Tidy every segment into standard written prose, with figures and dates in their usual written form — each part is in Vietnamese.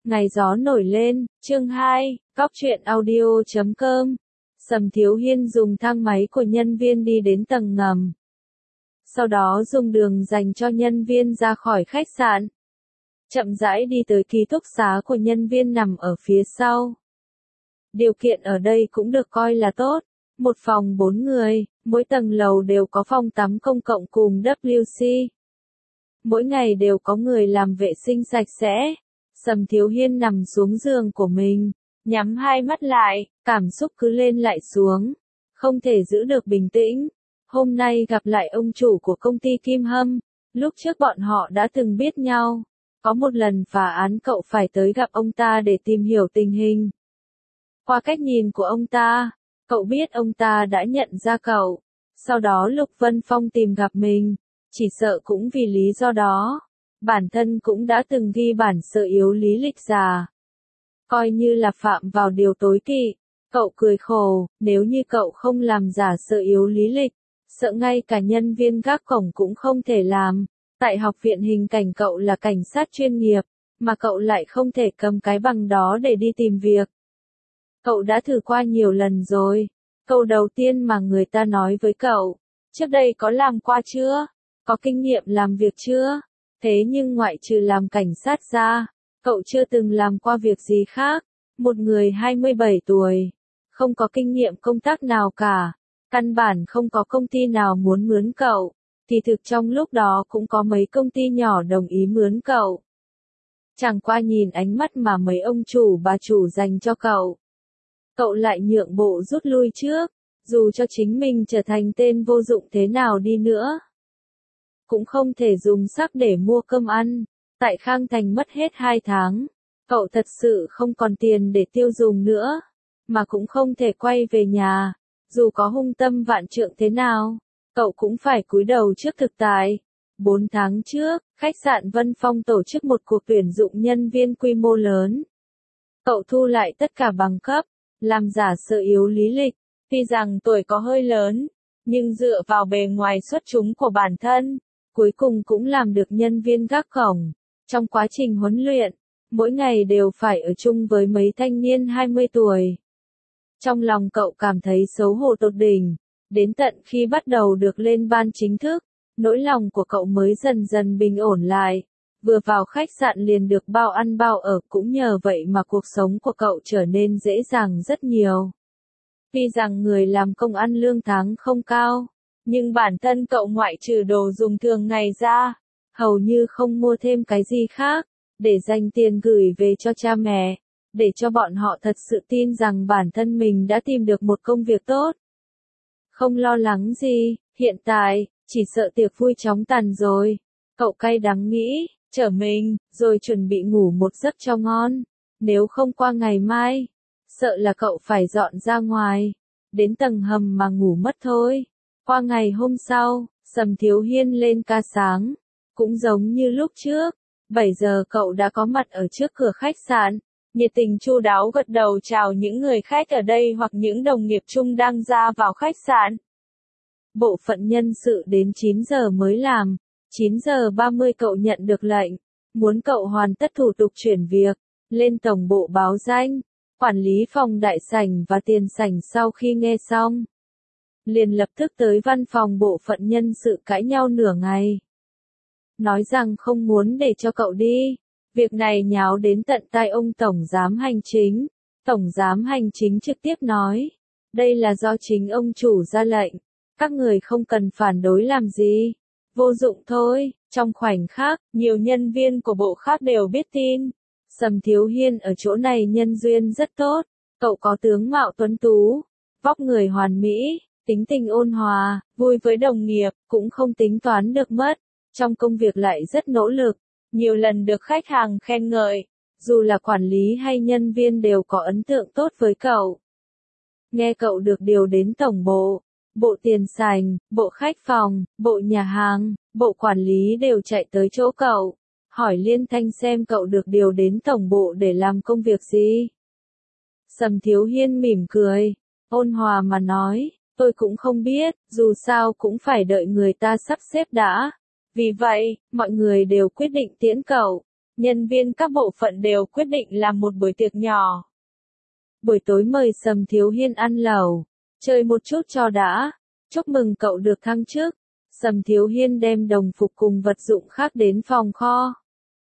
Ngày gió nổi lên, chương 2, Góc truyện audio.com. Sầm Thiếu Hiên dùng thang máy của nhân viên đi đến tầng ngầm. Sau đó dùng đường dành cho nhân viên ra khỏi khách sạn. Chậm rãi đi tới ký túc xá của nhân viên nằm ở phía sau. Điều kiện ở đây cũng được coi là tốt. Một phòng 4 người, mỗi tầng lầu đều có phòng tắm công cộng cùng WC. Mỗi ngày đều có người làm vệ sinh sạch sẽ. Sầm Thiếu Hiên nằm xuống giường của mình, nhắm hai mắt lại, cảm xúc cứ lên lại xuống, không thể giữ được bình tĩnh. Hôm nay gặp lại ông chủ của công ty Kim Hâm, lúc trước bọn họ đã từng biết nhau. Có một lần phá án cậu phải tới gặp ông ta để tìm hiểu tình hình. Qua cách nhìn của ông ta, cậu biết ông ta đã nhận ra cậu. Sau đó Lục Vân Phong tìm gặp mình, chỉ sợ cũng vì lý do đó. Bản thân cũng đã từng ghi bản sơ yếu lý lịch giả. Coi như là phạm vào điều tối kỵ. Cậu cười khổ, nếu như cậu không làm giả sơ yếu lý lịch, sợ ngay cả nhân viên gác cổng cũng không thể làm. Tại học viện hình cảnh cậu là cảnh sát chuyên nghiệp, mà cậu lại không thể cầm cái bằng đó để đi tìm việc. Cậu đã thử qua nhiều lần rồi. Câu đầu tiên mà người ta nói với cậu, trước đây có làm qua chưa? Có kinh nghiệm làm việc chưa? Thế nhưng ngoại trừ làm cảnh sát ra, cậu chưa từng làm qua việc gì khác. Một người 27 tuổi, không có kinh nghiệm công tác nào cả, căn bản không có công ty nào muốn mướn cậu, thì thực trong lúc đó cũng có mấy công ty nhỏ đồng ý mướn cậu. Chẳng qua nhìn ánh mắt mà mấy ông chủ bà chủ dành cho cậu, cậu lại nhượng bộ rút lui trước, dù cho chính mình trở thành tên vô dụng thế nào đi nữa. Cũng không thể dùng sắc để mua cơm ăn. Tại Khang Thành mất hết 2 tháng. Cậu thật sự không còn tiền để tiêu dùng nữa. Mà cũng không thể quay về nhà. Dù có hung tâm vạn trượng thế nào, cậu cũng phải cúi đầu trước thực tại. 4 tháng trước, khách sạn Vân Phong tổ chức một cuộc tuyển dụng nhân viên quy mô lớn. Cậu thu lại tất cả bằng cấp, làm giả sơ yếu lý lịch. Tuy rằng tuổi có hơi lớn, nhưng dựa vào bề ngoài xuất chúng của bản thân, cuối cùng cũng làm được nhân viên gác cổng. Trong quá trình huấn luyện, mỗi ngày đều phải ở chung với mấy thanh niên 20 tuổi. Trong lòng cậu cảm thấy xấu hổ tột đỉnh, đến tận khi bắt đầu được lên ban chính thức, nỗi lòng của cậu mới dần dần bình ổn lại. Vừa vào khách sạn liền được bao ăn bao ở, cũng nhờ vậy mà cuộc sống của cậu trở nên dễ dàng rất nhiều. Tuy rằng người làm công ăn lương tháng không cao, nhưng bản thân cậu ngoại trừ đồ dùng thường ngày ra, hầu như không mua thêm cái gì khác, để dành tiền gửi về cho cha mẹ, để cho bọn họ thật sự tin rằng bản thân mình đã tìm được một công việc tốt. Không lo lắng gì, hiện tại, chỉ sợ tiệc vui chóng tàn rồi. Cậu cay đắng nghĩ, trở mình, rồi chuẩn bị ngủ một giấc cho ngon. Nếu không qua ngày mai, sợ là cậu phải dọn ra ngoài, đến tầng hầm mà ngủ mất thôi. Qua ngày hôm sau, Sầm Thiếu Hiên lên ca sáng, cũng giống như lúc trước, 7 giờ cậu đã có mặt ở trước cửa khách sạn, nhiệt tình chu đáo gật đầu chào những người khách ở đây hoặc những đồng nghiệp chung đang ra vào khách sạn. Bộ phận nhân sự đến 9 giờ mới làm, 9 giờ 30 cậu nhận được lệnh, muốn cậu hoàn tất thủ tục chuyển việc, lên tổng bộ báo danh. Quản lý phòng đại sảnh và tiền sảnh sau khi nghe xong, liền lập tức tới văn phòng bộ phận nhân sự cãi nhau nửa ngày. Nói rằng không muốn để cho cậu đi. Việc này nháo đến tận tai ông Tổng Giám Hành Chính. Tổng Giám Hành Chính trực tiếp nói, đây là do chính ông chủ ra lệnh. Các người không cần phản đối làm gì. Vô dụng thôi. Trong khoảnh khắc, nhiều nhân viên của bộ khác đều biết tin. Sầm Thiếu Hiên ở chỗ này nhân duyên rất tốt. Cậu có tướng mạo tuấn tú, vóc người hoàn mỹ, tính tình ôn hòa, vui với đồng nghiệp, cũng không tính toán được mất. Trong công việc lại rất nỗ lực, nhiều lần được khách hàng khen ngợi, dù là quản lý hay nhân viên đều có ấn tượng tốt với cậu. Nghe cậu được điều đến tổng bộ, bộ tiền sảnh, bộ khách phòng, bộ nhà hàng, bộ quản lý đều chạy tới chỗ cậu, hỏi liên thanh xem cậu được điều đến tổng bộ để làm công việc gì. Sầm Thiếu Hiên mỉm cười, ôn hòa mà nói, tôi cũng không biết, dù sao cũng phải đợi người ta sắp xếp đã. Vì vậy, mọi người đều quyết định tiễn cậu. nhân viên các bộ phận đều quyết định làm một buổi tiệc nhỏ. Buổi tối mời Sầm Thiếu Hiên ăn lẩu, chơi một chút cho đã. Chúc mừng cậu được thăng chức. Sầm Thiếu Hiên đem đồng phục cùng vật dụng khác đến phòng kho.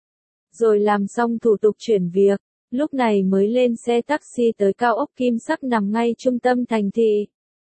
Rồi làm xong thủ tục chuyển việc, lúc này mới lên xe taxi tới cao ốc kim sắc nằm ngay trung tâm thành thị.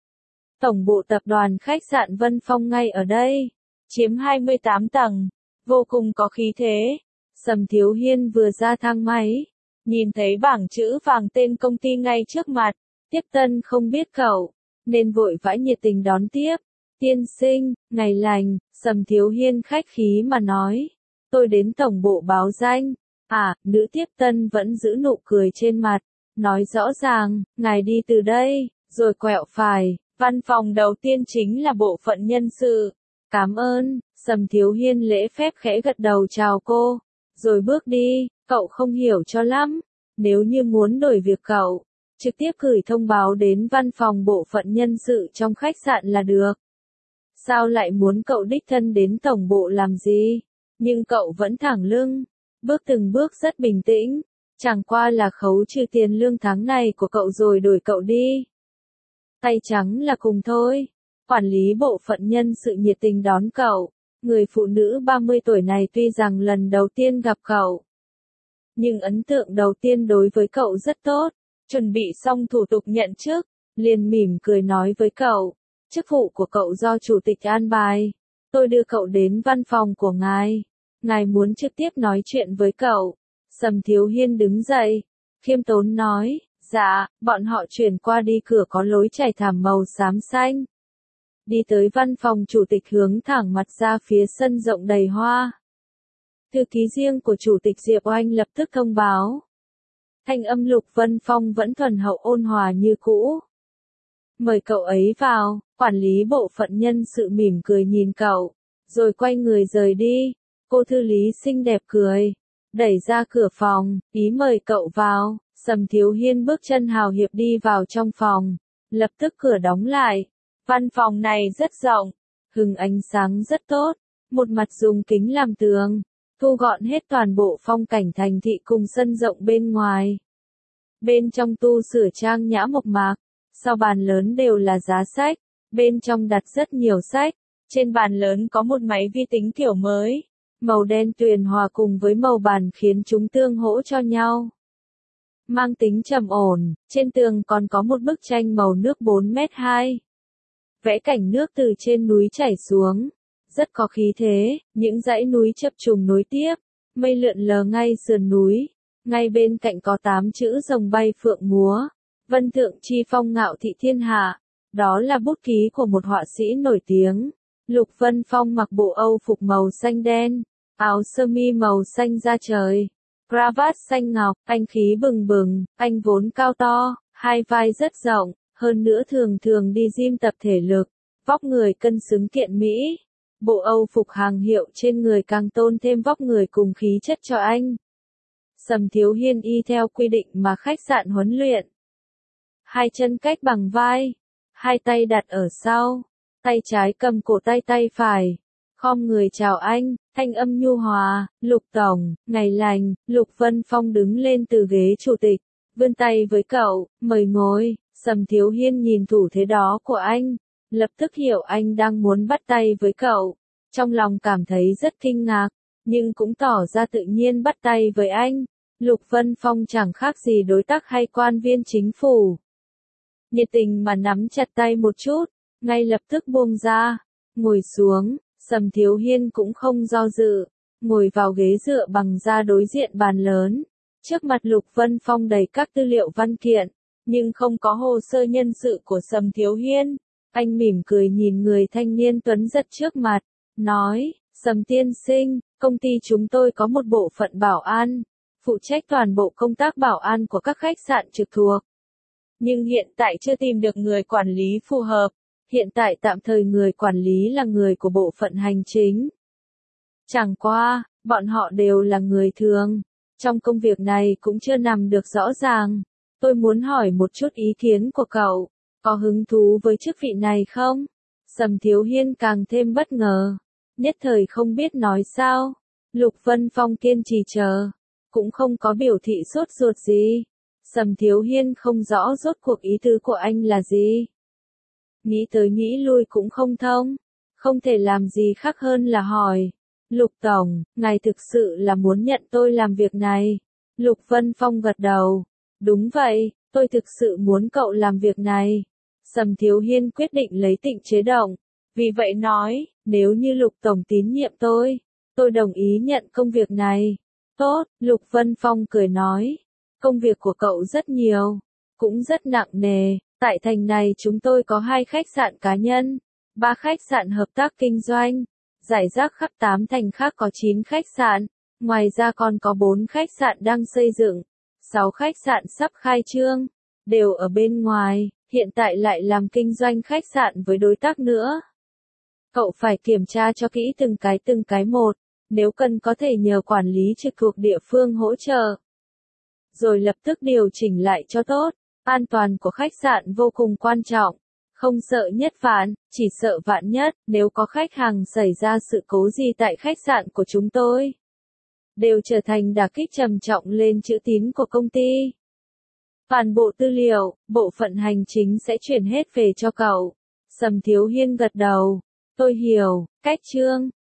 Tổng bộ tập đoàn khách sạn Vân Phong ngay ở đây, chiếm 28 tầng, vô cùng có khí thế. Sầm Thiếu Hiên vừa ra thang máy, nhìn thấy bảng chữ vàng tên công ty ngay trước mặt, tiếp tân không biết cậu, nên vội vã nhiệt tình đón tiếp. Tiên sinh, ngày lành, Sầm Thiếu Hiên khách khí mà nói. Tôi đến tổng bộ báo danh. À, nữ tiếp tân vẫn giữ nụ cười trên mặt, nói rõ ràng, ngài đi từ đây, rồi quẹo phải, văn phòng đầu tiên chính là bộ phận nhân sự. Cảm ơn, Sầm Thiếu Hiên lễ phép khẽ gật đầu chào cô, rồi bước đi. Cậu không hiểu cho lắm, nếu như muốn đổi việc cậu, trực tiếp gửi thông báo đến văn phòng bộ phận nhân sự trong khách sạn là được. Sao lại muốn cậu đích thân đến tổng bộ làm gì? Nhưng cậu vẫn thẳng lưng, bước từng bước rất bình tĩnh, chẳng qua là khấu trừ tiền lương tháng này của cậu rồi đổi cậu đi. Tay trắng là cùng thôi. Quản lý bộ phận nhân sự nhiệt tình đón cậu, người phụ nữ 30 tuổi này tuy rằng lần đầu tiên gặp cậu, nhưng ấn tượng đầu tiên đối với cậu rất tốt. Chuẩn bị xong thủ tục nhận chức, liền mỉm cười nói với cậu, chức vụ của cậu do chủ tịch an bài, tôi đưa cậu đến văn phòng của ngài. Ngài muốn trực tiếp nói chuyện với cậu. Sầm Thiếu Hiên đứng dậy, khiêm tốn nói, dạ, bọn họ chuyển qua đi cửa có lối trải thảm màu xám xanh. Đi tới văn phòng chủ tịch hướng thẳng mặt ra phía sân rộng đầy hoa. Thư ký riêng của chủ tịch Diệp Oanh lập tức thông báo. Thanh âm Lục Vân Phong vẫn thuần hậu ôn hòa như cũ. Mời cậu ấy vào. Quản lý bộ phận nhân sự mỉm cười nhìn cậu, rồi quay người rời đi. Cô thư lý xinh đẹp cười, đẩy ra cửa phòng, ý mời cậu vào. Sầm Thiếu Hiên bước chân hào hiệp đi vào trong phòng, lập tức cửa đóng lại. Văn phòng này rất rộng, hừng ánh sáng rất tốt, một mặt dùng kính làm tường, thu gọn hết toàn bộ phong cảnh thành thị cùng sân rộng bên ngoài. Bên trong tu sửa trang nhã mộc mạc, sau bàn lớn đều là giá sách, bên trong đặt rất nhiều sách, trên bàn lớn có một máy vi tính kiểu mới, màu đen tuyền hòa cùng với màu bàn khiến chúng tương hỗ cho nhau. Mang tính trầm ổn, trên tường còn có một bức tranh màu nước 4m2. Vẽ cảnh nước từ trên núi chảy xuống, rất có khí thế, những dãy núi chập trùng nối tiếp, mây lượn lờ ngay sườn núi, ngay bên cạnh có 8 chữ rồng bay phượng múa, vân thượng chi phong ngạo thị thiên hạ, đó là bút ký của một họa sĩ nổi tiếng. Lục Vân Phong mặc bộ Âu phục màu xanh đen, áo sơ mi màu xanh da trời, cravat xanh ngọc, anh khí bừng bừng, anh vốn cao to, hai vai rất rộng, hơn nữa thường thường đi gym tập thể lực, vóc người cân xứng kiện mỹ. Bộ Âu phục hàng hiệu trên người càng tôn thêm vóc người cùng khí chất cho anh. Sầm Thiếu Hiên y theo quy định mà khách sạn huấn luyện. Hai chân cách bằng vai, hai tay đặt ở sau, tay trái cầm cổ tay phải. Khom người chào anh, thanh âm nhu hòa, Lục Tổng, ngày lành. Lục Vân Phong đứng lên từ ghế chủ tịch, vươn tay với cậu, mời ngồi. Sầm Thiếu Hiên nhìn thủ thế đó của anh, lập tức hiểu anh đang muốn bắt tay với cậu. Trong lòng cảm thấy rất kinh ngạc, nhưng cũng tỏ ra tự nhiên bắt tay với anh. Lục Vân Phong chẳng khác gì đối tác hay quan viên chính phủ. Nhiệt tình mà nắm chặt tay một chút, ngay lập tức buông ra, ngồi xuống. Sầm Thiếu Hiên cũng không do dự, ngồi vào ghế dựa bằng da đối diện bàn lớn. Trước mặt Lục Vân Phong đầy các tư liệu văn kiện, nhưng không có hồ sơ nhân sự của Sầm Thiếu Hiên. Anh mỉm cười nhìn người thanh niên tuấn giật trước mặt, nói, Sầm tiên sinh, công ty chúng tôi có một bộ phận bảo an, phụ trách toàn bộ công tác bảo an của các khách sạn trực thuộc. Nhưng hiện tại chưa tìm được người quản lý phù hợp. Hiện tại tạm thời người quản lý là người của bộ phận hành chính. Chẳng qua, bọn họ đều là người thường. Trong công việc này cũng chưa nằm được rõ ràng. Tôi muốn hỏi một chút ý kiến của cậu. Có hứng thú với chức vị này không? Sầm Thiếu Hiên càng thêm bất ngờ. Nhất thời không biết nói sao. Lục Vân Phong kiên trì chờ. cũng không có biểu thị sốt ruột gì. Sầm Thiếu Hiên không rõ rốt cuộc ý tứ của anh là gì. Nghĩ tới nghĩ lui cũng không thông, không thể làm gì khác hơn là hỏi. Lục Tổng, ngài thực sự là muốn nhận tôi làm việc này? Lục Vân Phong gật đầu. Đúng vậy, tôi thực sự muốn cậu làm việc này. Sầm Thiếu Hiên quyết định lấy Tịnh Chế Động. Vì vậy nói, nếu như Lục Tổng tín nhiệm tôi đồng ý nhận công việc này. Tốt, Lục Vân Phong cười nói. Công việc của cậu rất nhiều, cũng rất nặng nề. Tại thành này chúng tôi có 2 khách sạn cá nhân, 3 khách sạn hợp tác kinh doanh. Giải rác khắp 8 thành khác có 9 khách sạn. Ngoài ra còn có 4 khách sạn đang xây dựng, 6 khách sạn sắp khai trương, đều ở bên ngoài, hiện tại lại làm kinh doanh khách sạn với đối tác nữa. Cậu phải kiểm tra cho kỹ từng cái một, nếu cần có thể nhờ quản lý trực thuộc địa phương hỗ trợ. Rồi lập tức điều chỉnh lại cho tốt, an toàn của khách sạn vô cùng quan trọng. Không sợ nhất vạn, chỉ sợ vạn nhất, nếu có khách hàng xảy ra sự cố gì tại khách sạn của chúng tôi, đều trở thành đả kích trầm trọng lên chữ tín của công ty. Toàn bộ tư liệu, bộ phận hành chính sẽ chuyển hết về cho cậu. Sầm Thiếu Hiên gật đầu. Tôi hiểu, cách Trương